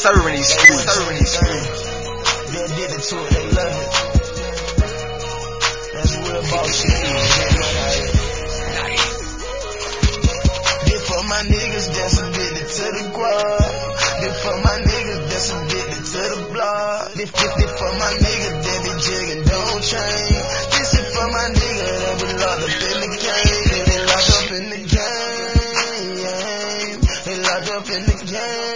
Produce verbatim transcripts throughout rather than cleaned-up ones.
serving these streets. Serving these streets. They addicted to it, they love it. That's real boss shit. This for my niggas that's addicted to the guap. This for my niggas that's addicted to the block. This, this, this for my niggas that be jigging, don't change. This is for my niggas that be locked up in the game. They locked up in the game. They locked up in the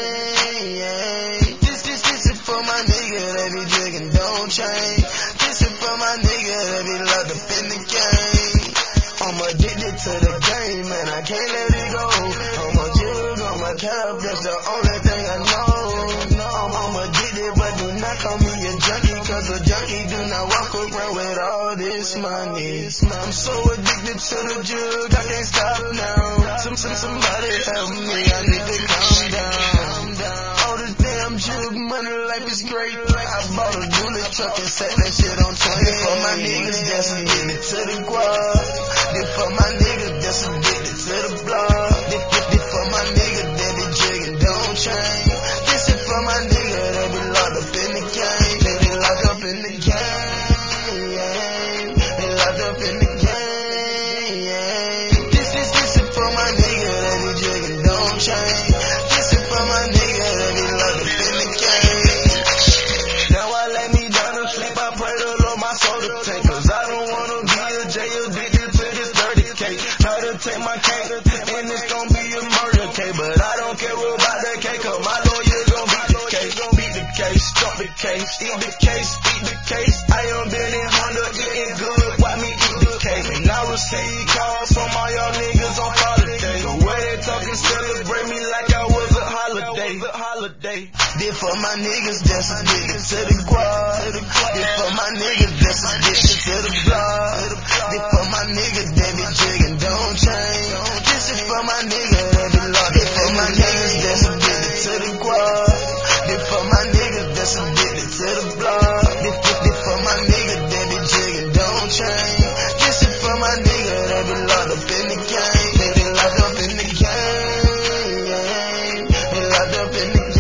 game. This, this, this is for my niggas that be jigging, don't change. This is for my niggas that be locked up in the game. I'm addicted to the game, man, I can't let it go. I'm a jig on my cap, that's the only thing I know. I'm, I'm addicted, but do not call me a junkie, cause a junkie do not walk around with all this money. I'm so addicted to the jug, I can't stop now. Some, some, somebody help me, I need to calm down. All this damn jug money, life is great. I bought a dually truck and set that shit on twenty. For my niggas that's addicted to the guap. This for my niggas that's addicted to the block. This, this, this for my niggas that be jigging, don't change. This is for my niggas that be locked up in the game. They be locked up in the game. They locked up in the game. This, this, this is for my niggas that be jigging, don't change. This is for my niggas that be locked up in the game. Now I lay me down to sleep, I pray to Lord my soul to take, cause I don't wanna be a jail addicted to this thirty K. Try to take my cake, and it's gon' be a murder case, but I don't care about that cake, cause my lawyer gon' beat the case, gon' beat the case, stop the case, eat the case, eat the case. I am been in Honda, eating good, why me eat the cake? And I receive calls from all y'all niggas on holiday. The way they talking, celebrate me like I was a holiday. Holiday. This for my niggas that's addicted to the guap. This for my niggas that's addicted to the block. This for my niggas that be jigging, don't change. This is for my niggas that be locked. This for my niggas that's addicted to the guap. This for my niggas that's addicted to the block. This, this, this for my niggas that be jigging, don't change. This is for my niggas that be locked up in the game. They be locked up in the game. They locked up in the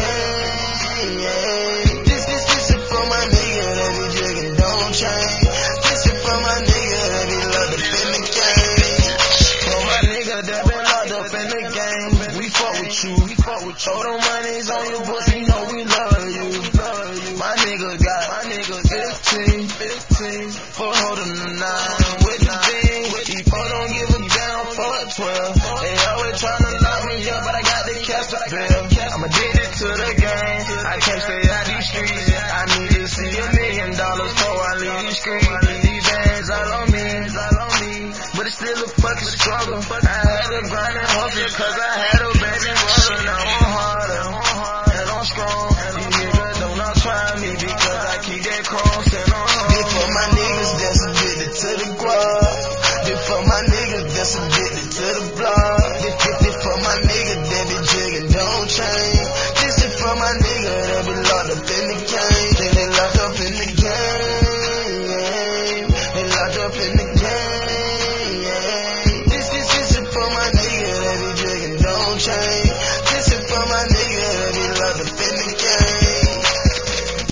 game. This, this, this is for my niggas that be jigging, don't change. This is for my niggas that be locked up in the game. For my niggas that been locked up in the game, we fuck with you. We fuck with you. All the money's on your books, we know we love you. My nigga got my nigga fifteen, fifteen for holding the nine with the beam. These folks don't give a damn for a twelve. They always tryna lock me up, but I got the cash to bill. I'm addicted to the game. I can't stay out these streets. I need to see a million dollars before I leave these streets. These bands all on me, all on me, but it's still a fucking struggle. I had to grind and hustle cause I had